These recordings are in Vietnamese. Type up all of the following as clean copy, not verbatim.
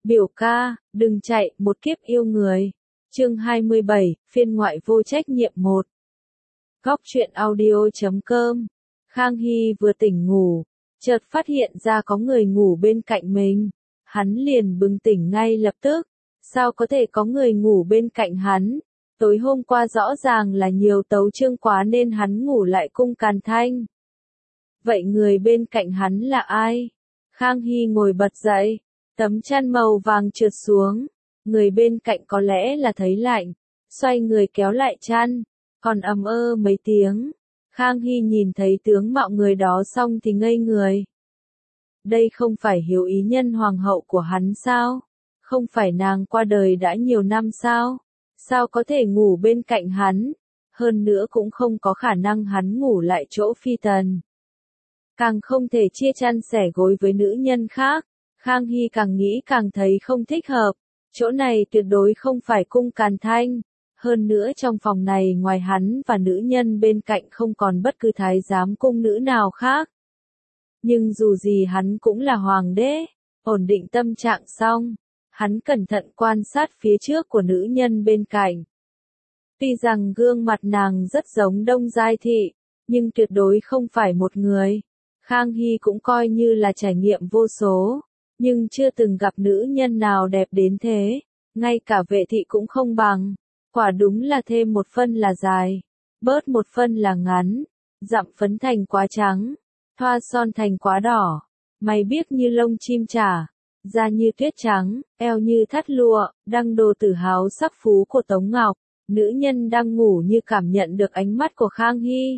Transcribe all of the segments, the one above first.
Biểu ca, đừng chạy, một kiếp yêu người. Chương 27, phiên ngoại vô trách nhiệm 1. Góc truyện audio.com. Khang Hy vừa tỉnh ngủ, chợt phát hiện ra có người ngủ bên cạnh mình. Hắn liền bừng tỉnh ngay lập tức. Sao có thể có người ngủ bên cạnh hắn? Tối hôm qua rõ ràng là nhiều tấu chương quá nên hắn ngủ lại cung càn thanh. Vậy người bên cạnh hắn là ai? Khang Hy ngồi bật dậy, tấm chăn màu vàng trượt xuống. Người bên cạnh có lẽ là thấy lạnh, xoay người kéo lại chăn, còn ầm ơ mấy tiếng. Khang Hy nhìn thấy tướng mạo người đó xong thì ngây người. Đây không phải Hiếu Ý Nhân hoàng hậu của hắn sao? Không phải nàng qua đời đã nhiều năm sao? Sao có thể ngủ bên cạnh hắn? Hơn nữa cũng không có khả năng hắn ngủ lại chỗ phi tần. Càng không thể chia chăn sẻ gối với nữ nhân khác. Khang Hy càng nghĩ càng thấy không thích hợp. Chỗ này tuyệt đối không phải cung càn thanh. Hơn nữa trong phòng này ngoài hắn và nữ nhân bên cạnh không còn bất cứ thái giám cung nữ nào khác. Nhưng dù gì hắn cũng là hoàng đế. Ổn định tâm trạng xong, hắn cẩn thận quan sát phía trước của nữ nhân bên cạnh. Tuy rằng gương mặt nàng rất giống Đông Giai Thị, nhưng tuyệt đối không phải một người. Khang Hy cũng coi như là trải nghiệm vô số, nhưng chưa từng gặp nữ nhân nào đẹp đến thế, ngay cả Vệ Thị cũng không bằng. Quả đúng là thêm một phân là dài, bớt một phân là ngắn, dặm phấn thành quá trắng, thoa son thành quá đỏ, mày biếc như lông chim trả, da như tuyết trắng, eo như thắt lụa, đăng đồ tự hào sắc phú của Tống Ngọc. Nữ nhân đang ngủ như cảm nhận được ánh mắt của Khang Hy.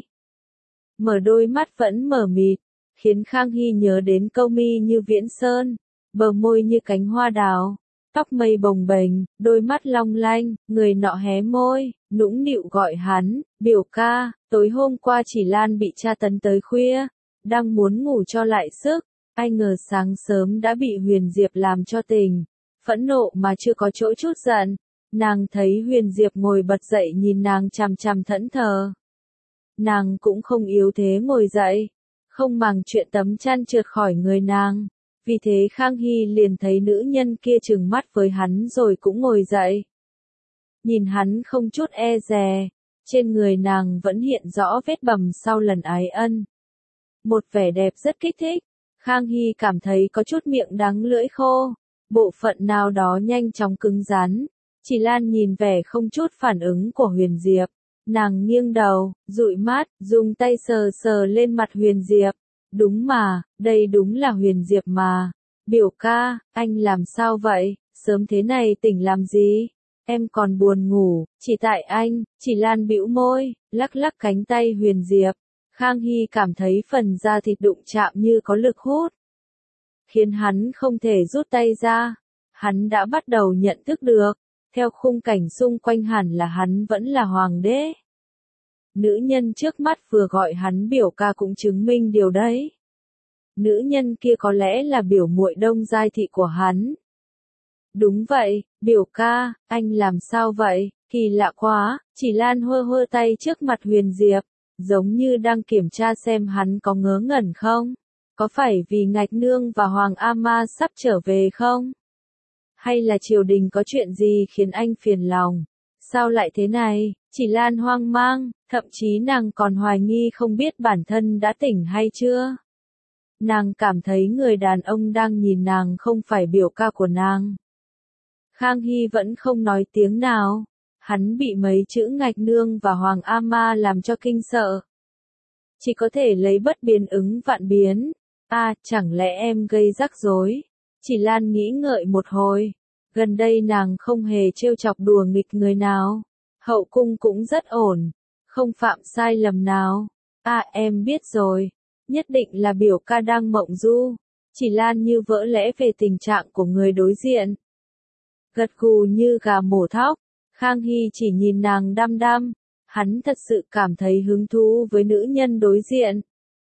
Mở đôi mắt vẫn mờ mịt, khiến Khang Hy nhớ đến câu mi như viễn sơn, bờ môi như cánh hoa đào, tóc mây bồng bềnh, đôi mắt long lanh, người nọ hé môi, nũng nịu gọi hắn, biểu ca, tối hôm qua chỉ Lan bị tra tấn tới khuya, đang muốn ngủ cho lại sức, ai ngờ sáng sớm đã bị Huyền Diệp làm cho tỉnh, phẫn nộ mà chưa có chỗ chút giận. Nàng thấy Huyền Diệp ngồi bật dậy nhìn nàng chằm chằm thẫn thờ. Nàng cũng không yếu thế ngồi dậy, không màng chuyện tấm chăn trượt khỏi người nàng. Vì thế Khang Hy liền thấy nữ nhân kia trừng mắt với hắn rồi cũng ngồi dậy. Nhìn hắn không chút e dè, trên người nàng vẫn hiện rõ vết bầm sau lần ái ân. Một vẻ đẹp rất kích thích, Khang Hy cảm thấy có chút miệng đắng lưỡi khô, bộ phận nào đó nhanh chóng cứng rắn. Chỉ Lan nhìn vẻ không chút phản ứng của Huyền Diệp, nàng nghiêng đầu, dụi mắt, dùng tay sờ sờ lên mặt Huyền Diệp. Đúng mà, đây đúng là Huyền Diệp mà. Biểu ca, anh làm sao vậy, sớm thế này tỉnh làm gì? Em còn buồn ngủ, chỉ tại anh. Chỉ Lan bĩu môi, lắc lắc cánh tay Huyền Diệp. Khang Hy cảm thấy phần da thịt đụng chạm như có lực hút, khiến hắn không thể rút tay ra. Hắn đã bắt đầu nhận thức được. Theo khung cảnh xung quanh hẳn là hắn vẫn là hoàng đế. Nữ nhân trước mắt vừa gọi hắn biểu ca cũng chứng minh điều đấy. Nữ nhân kia có lẽ là biểu muội Đông Giai Thị của hắn. Đúng vậy, biểu ca, anh làm sao vậy, kỳ lạ quá. Chỉ Lan hơ hơ tay trước mặt Huyền Diệp, giống như đang kiểm tra xem hắn có ngớ ngẩn không. Có phải vì Ngạch Nương và Hoàng A Ma sắp trở về không? Hay là triều đình có chuyện gì khiến anh phiền lòng? Sao lại thế này? Chỉ Lan hoang mang, thậm chí nàng còn hoài nghi không biết bản thân đã tỉnh hay chưa. Nàng cảm thấy người đàn ông đang nhìn nàng không phải biểu ca của nàng. Khang Hy vẫn không nói tiếng nào. Hắn bị mấy chữ Ngạch Nương và Hoàng A Ma làm cho kinh sợ. Chỉ có thể lấy bất biến ứng vạn biến. Chẳng lẽ em gây rắc rối? Chỉ Lan nghĩ ngợi một hồi, gần đây nàng không hề trêu chọc đùa nghịch người nào, hậu cung cũng rất ổn, không phạm sai lầm nào. Em biết rồi, nhất định là biểu ca đang mộng du. Chỉ Lan như vỡ lẽ về tình trạng của người đối diện. Gật gù như gà mổ thóc, Khang Hy chỉ nhìn nàng đăm đăm, hắn thật sự cảm thấy hứng thú với nữ nhân đối diện.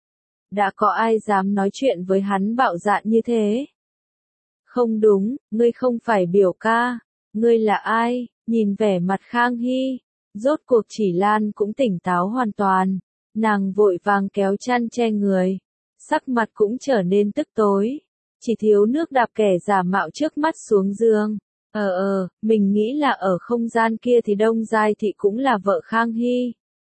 Đã có ai dám nói chuyện với hắn bạo dạn như thế? Không đúng, ngươi không phải biểu ca, ngươi là ai? Nhìn vẻ mặt Khang Hy, rốt cuộc Chỉ Lan cũng tỉnh táo hoàn toàn, nàng vội vàng kéo chăn che người, sắc mặt cũng trở nên tức tối. chỉ thiếu nước đạp kẻ giả mạo trước mắt xuống giường. Mình nghĩ là ở không gian kia thì Đông Giai Thị cũng là vợ Khang Hy.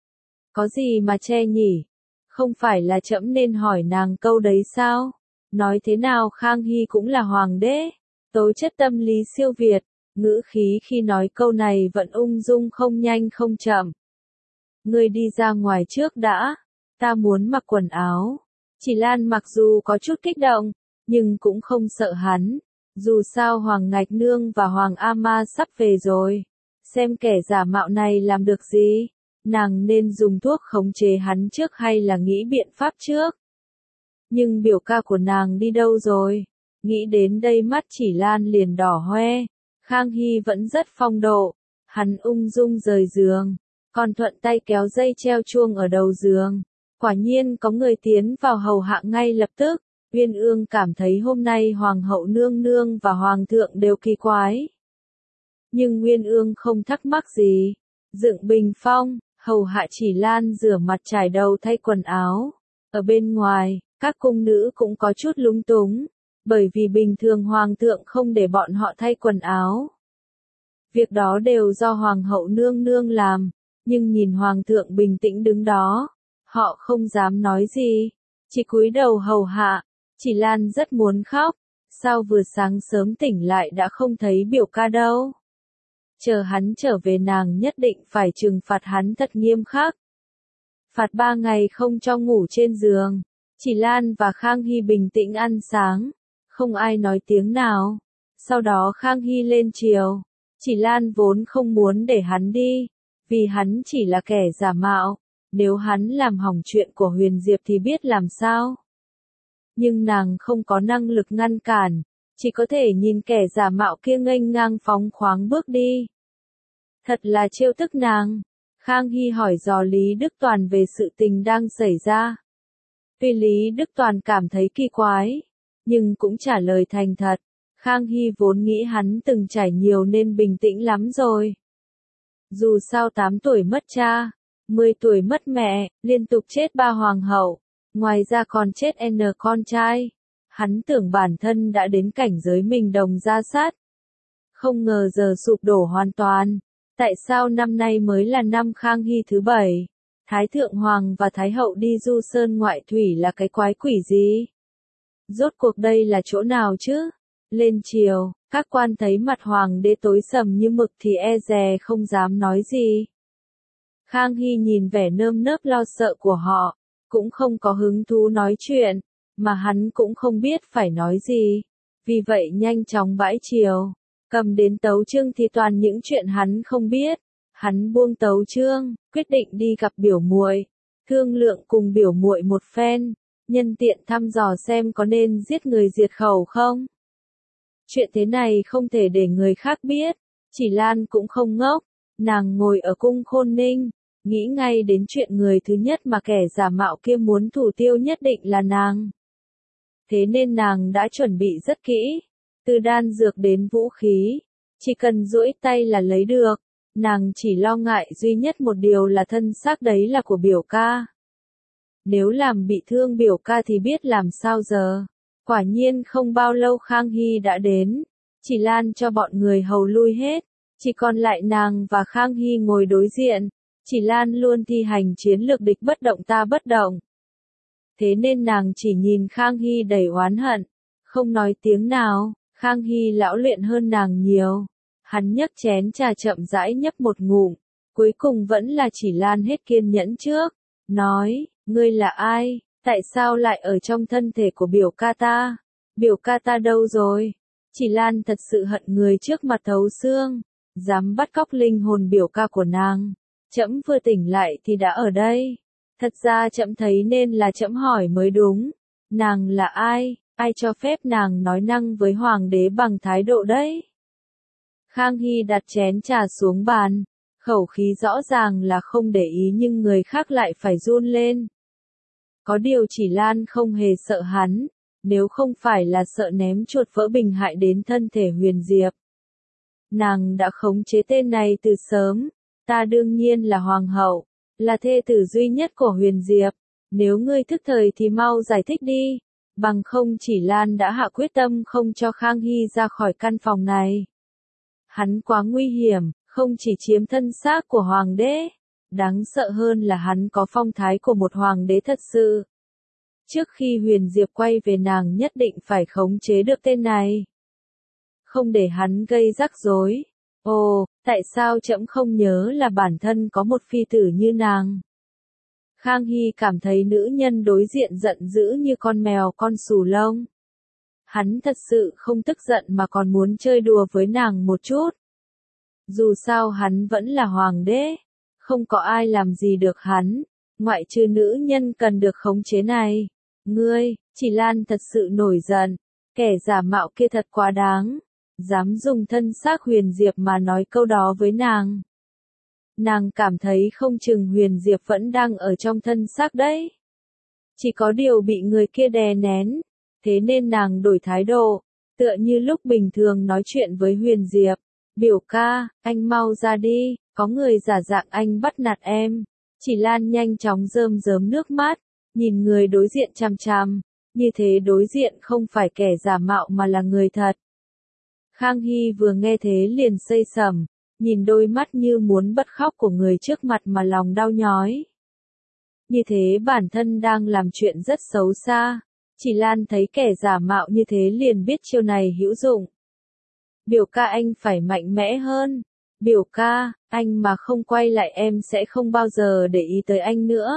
Có gì mà che nhỉ? Không phải là trẫm nên hỏi nàng câu đấy sao? Nói thế nào Khang Hy cũng là hoàng đế. Tố chất tâm lý siêu việt, ngữ khí khi nói câu này vẫn ung dung không nhanh không chậm. Ngươi đi ra ngoài trước đã, ta muốn mặc quần áo. Chỉ Lan mặc dù có chút kích động, nhưng cũng không sợ hắn. Dù sao Hoàng Ngạch Nương và Hoàng Ama sắp về rồi. Xem kẻ giả mạo này làm được gì? Nàng nên dùng thuốc khống chế hắn trước hay là nghĩ biện pháp trước? Nhưng biểu ca của nàng đi đâu rồi? Nghĩ đến đây mắt Chỉ Lan liền đỏ hoe. Khang Hy vẫn rất phong độ. Hắn ung dung rời giường, còn thuận tay kéo dây treo chuông ở đầu giường. Quả nhiên có người tiến vào hầu hạ ngay lập tức. Uyên Ương cảm thấy hôm nay Hoàng hậu nương nương và Hoàng thượng đều kỳ quái. Nhưng Uyên Ương không thắc mắc gì. Dựng bình phong, hầu hạ Chỉ Lan rửa mặt trải đầu thay quần áo. Ở bên ngoài, các cung nữ cũng có chút lúng túng. Bởi vì bình thường Hoàng thượng không để bọn họ thay quần áo. Việc đó đều do Hoàng hậu nương nương làm. Nhưng nhìn Hoàng thượng bình tĩnh đứng đó, họ không dám nói gì. Chỉ cúi đầu hầu hạ. Chỉ Lan rất muốn khóc, sao vừa sáng sớm tỉnh lại đã không thấy biểu ca đâu. Chờ hắn trở về nàng nhất định phải trừng phạt hắn thật nghiêm khắc. Phạt 3 ngày không cho ngủ trên giường. Chỉ Lan và Khang Hy bình tĩnh ăn sáng, không ai nói tiếng nào. Sau đó Khang Hy lên triều. Chỉ Lan vốn không muốn để hắn đi, vì hắn chỉ là kẻ giả mạo. Nếu hắn làm hỏng chuyện của Huyền Diệp thì biết làm sao. Nhưng nàng không có năng lực ngăn cản, chỉ có thể nhìn kẻ giả mạo kia nghênh ngang phóng khoáng bước đi. Thật là trêu tức nàng. Khang Hy hỏi dò Lý Đức Toàn về sự tình đang xảy ra. Tuy Lý Đức Toàn cảm thấy kỳ quái, nhưng cũng trả lời thành thật. Khang Hy vốn nghĩ hắn từng trải nhiều nên bình tĩnh lắm rồi. Dù sao 8 tuổi mất cha, 10 tuổi mất mẹ, liên tục chết 3 hoàng hậu. Ngoài ra còn chết N con trai. Hắn tưởng bản thân đã đến cảnh giới mình đồng ra sát. Không ngờ giờ sụp đổ hoàn toàn. Tại sao năm nay mới là năm Khang Hy thứ 7? Thái Thượng Hoàng và Thái Hậu đi du sơn ngoại thủy là cái quái quỷ gì? Rốt cuộc đây là chỗ nào chứ? Lên triều, các quan thấy mặt Hoàng đế tối sầm như mực thì e dè không dám nói gì. Khang Hy nhìn vẻ nơm nớp lo sợ của họ, cũng không có hứng thú nói chuyện, mà hắn cũng không biết phải nói gì. Vì vậy nhanh chóng bãi triều, cầm đến tấu chương thì toàn những chuyện hắn không biết. Hắn buông tấu chương, quyết định đi gặp biểu muội, thương lượng cùng biểu muội một phen, nhân tiện thăm dò xem có nên giết người diệt khẩu không. Chuyện thế này không thể để người khác biết. Chỉ Lan cũng không ngốc, nàng ngồi ở cung Khôn Ninh, nghĩ ngay đến chuyện người thứ nhất mà kẻ giả mạo kia muốn thủ tiêu nhất định là nàng. Thế nên nàng đã chuẩn bị rất kỹ, từ đan dược đến vũ khí, chỉ cần duỗi tay là lấy được. Nàng chỉ lo ngại duy nhất một điều là thân xác đấy là của biểu ca. Nếu làm bị thương biểu ca thì biết làm sao giờ. Quả nhiên không bao lâu Khang Hy đã đến. Chỉ Lan cho bọn người hầu lui hết, chỉ còn lại nàng và Khang Hy ngồi đối diện. Chỉ Lan luôn thi hành chiến lược địch bất động ta bất động. Thế nên nàng chỉ nhìn Khang Hy đầy oán hận, không nói tiếng nào. Khang Hy lão luyện hơn nàng nhiều. Hắn nhấc chén trà chậm rãi nhấp một ngụm, cuối cùng vẫn là Chỉ Lan hết kiên nhẫn trước, nói, ngươi là ai, tại sao lại ở trong thân thể của biểu ca ta, biểu ca ta đâu rồi? Chỉ Lan thật sự hận người trước mặt thấu xương, dám bắt cóc linh hồn biểu ca của nàng. Trẫm vừa tỉnh lại thì đã ở đây. Thật ra trẫm thấy nên là trẫm hỏi mới đúng. Nàng là ai, ai cho phép nàng nói năng với hoàng đế bằng thái độ đấy? Khang Hy đặt chén trà xuống bàn, khẩu khí rõ ràng là không để ý nhưng người khác lại phải run lên. Có điều Chỉ Lan không hề sợ hắn, nếu không phải là sợ ném chuột vỡ bình hại đến thân thể Huyền Diệp. Nàng đã khống chế tên này từ sớm, ta đương nhiên là hoàng hậu, là thê tử duy nhất của Huyền Diệp, nếu ngươi thức thời thì mau giải thích đi, bằng không Chỉ Lan đã hạ quyết tâm không cho Khang Hy ra khỏi căn phòng này. Hắn quá nguy hiểm, không chỉ chiếm thân xác của hoàng đế, đáng sợ hơn là hắn có phong thái của một hoàng đế thật sự. Trước khi Huyền Diệp quay về nàng nhất định phải khống chế được tên này. Không để hắn gây rắc rối. Ồ, tại sao trẫm không nhớ là bản thân có một phi tử như nàng? Khang Hy cảm thấy nữ nhân đối diện giận dữ như con mèo con xù lông. Hắn thật sự không tức giận mà còn muốn chơi đùa với nàng một chút. Dù sao hắn vẫn là hoàng đế, không có ai làm gì được hắn, ngoại trừ nữ nhân cần được khống chế này. Ngươi, Chỉ Lan thật sự nổi giận, kẻ giả mạo kia thật quá đáng, dám dùng thân xác Huyền Diệp mà nói câu đó với nàng. Nàng cảm thấy không chừng Huyền Diệp vẫn đang ở trong thân xác đấy. Chỉ có điều bị người kia đè nén, thế nên nàng đổi thái độ, tựa như lúc bình thường nói chuyện với Huyền Diệp. Biểu ca, anh mau ra đi, có người giả dạng anh bắt nạt em. Chỉ Lan nhanh chóng rơm rớm nước mắt, nhìn người đối diện chằm chằm, như thế đối diện không phải kẻ giả mạo mà là người thật. Khang Hy vừa nghe thế liền xây sẩm, nhìn đôi mắt như muốn bật khóc của người trước mặt mà lòng đau nhói. Như thế bản thân đang làm chuyện rất xấu xa, Chỉ Lan thấy kẻ giả mạo như thế liền biết chiêu này hữu dụng. Biểu ca anh phải mạnh mẽ hơn. Biểu ca, anh mà không quay lại em sẽ không bao giờ để ý tới anh nữa.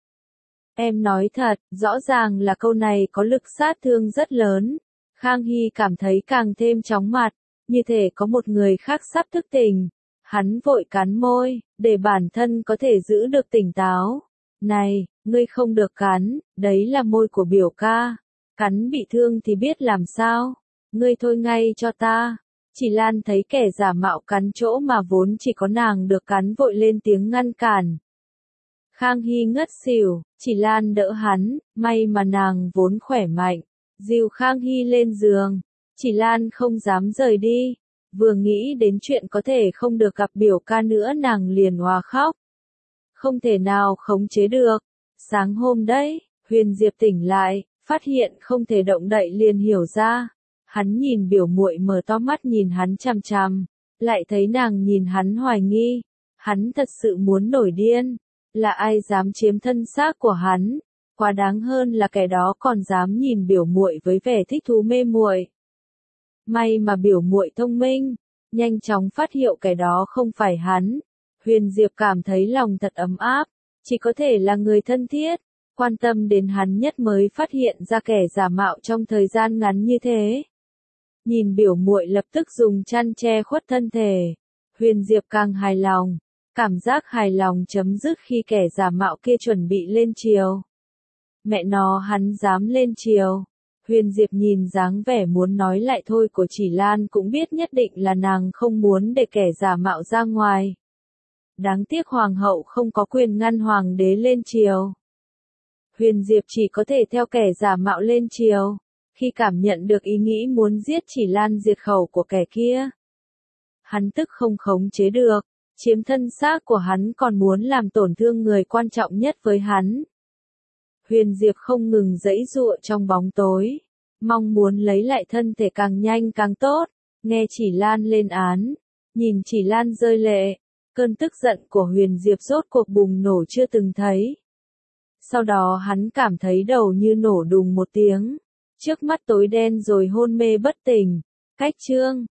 Em nói thật, rõ ràng là câu này có lực sát thương rất lớn. Khang Hy cảm thấy càng thêm chóng mặt, như thể có một người khác sắp thức tỉnh. Hắn vội cắn môi, để bản thân có thể giữ được tỉnh táo. Này, ngươi không được cắn, đấy là môi của biểu ca. Cắn bị thương thì biết làm sao. Ngươi thôi ngay cho ta. Chỉ Lan thấy kẻ giả mạo cắn chỗ mà vốn chỉ có nàng được cắn vội lên tiếng ngăn cản. Khang Hy ngất xỉu, Chỉ Lan đỡ hắn, may mà nàng vốn khỏe mạnh. Dìu Khang Hy lên giường, Chỉ Lan không dám rời đi. Vừa nghĩ đến chuyện có thể không được gặp biểu ca nữa nàng liền òa khóc. Không thể nào khống chế được. Sáng hôm đấy, Huyền Diệp tỉnh lại, phát hiện không thể động đậy liền hiểu ra. Hắn nhìn biểu muội mở to mắt nhìn hắn chằm chằm, lại thấy nàng nhìn hắn hoài nghi. Hắn thật sự muốn nổi điên. Là ai dám chiếm thân xác của hắn? Quá đáng hơn là kẻ đó còn dám nhìn biểu muội với vẻ thích thú mê muội. May mà biểu muội thông minh, nhanh chóng phát hiện kẻ đó không phải hắn. Huyền Diệp cảm thấy lòng thật ấm áp, chỉ có thể là người thân thiết, quan tâm đến hắn nhất mới phát hiện ra kẻ giả mạo trong thời gian ngắn như thế. Nhìn biểu muội lập tức dùng chăn che khuất thân thể, Huyền Diệp càng hài lòng, cảm giác hài lòng chấm dứt khi kẻ giả mạo kia chuẩn bị lên triều. Mẹ nó hắn dám lên triều. Huyền Diệp nhìn dáng vẻ muốn nói lại thôi của Chỉ Lan cũng biết nhất định là nàng không muốn để kẻ giả mạo ra ngoài. Đáng tiếc hoàng hậu không có quyền ngăn hoàng đế lên triều. Huyền Diệp chỉ có thể theo kẻ giả mạo lên triều. Khi cảm nhận được ý nghĩ muốn giết Chỉ Lan diệt khẩu của kẻ kia, hắn tức không khống chế được, chiếm thân xác của hắn còn muốn làm tổn thương người quan trọng nhất với hắn. Huyền Diệp không ngừng giãy giụa trong bóng tối, mong muốn lấy lại thân thể càng nhanh càng tốt, nghe Chỉ Lan lên án, nhìn Chỉ Lan rơi lệ, cơn tức giận của Huyền Diệp rốt cuộc bùng nổ chưa từng thấy. Sau đó hắn cảm thấy đầu như nổ đùng một tiếng, trước mắt tối đen rồi hôn mê bất tỉnh. Cách chương